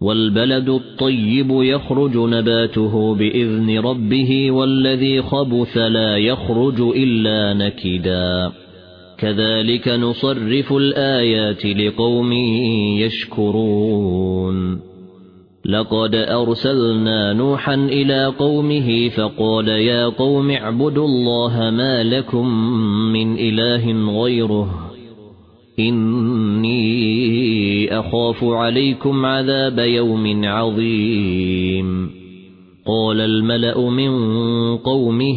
والبلد الطيب يخرج نباته بإذن ربه والذي خبث لا يخرج إلا نكدا كذلك نصرف الآيات لقوم يشكرون لقد أرسلنا نوحا إلى قومه فقال يا قوم اعبدوا الله ما لكم من إله غيره إني أخاف عليكم عذاب يوم عظيم قال الملأ من قومه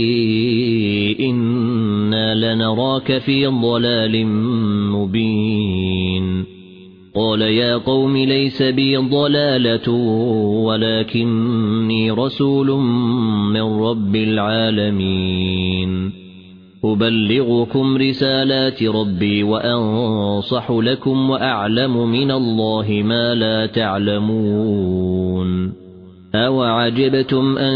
إنا لنراك في ضلال مبين قال يا قوم ليس بي ضلالة ولكني رسول من رب العالمين أبلغكم رسالات ربي وأنصح لكم وأعلم من الله ما لا تعلمون أوعجبتم أن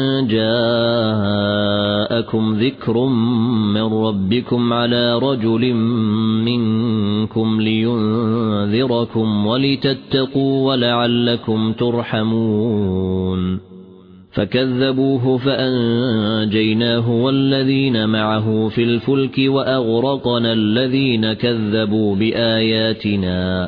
جاءكم ذكر من ربكم على رجل منكم لينذركم ولتتقوا ولعلكم ترحمون فكذبوه فأنجيناه والذين معه في الفلك وأغرقنا الذين كذبوا بآياتنا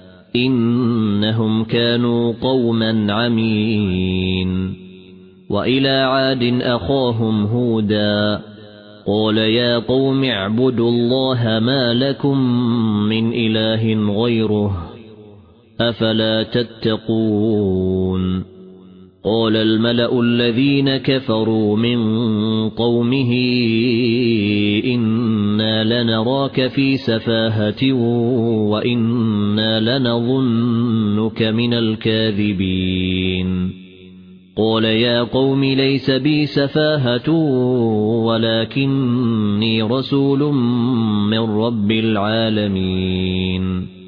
إنهم كانوا قوما عمين وإلى عاد أخاهم هودا قال يا قوم اعبدوا الله ما لكم من إله غيره أفلا تتقون قال الملأ الذين كفروا من قومه إنا لنراك في سفاهة وإنا لنظنك من الكاذبين قال يا قوم ليس بي سفاهة ولكني رسول من رب العالمين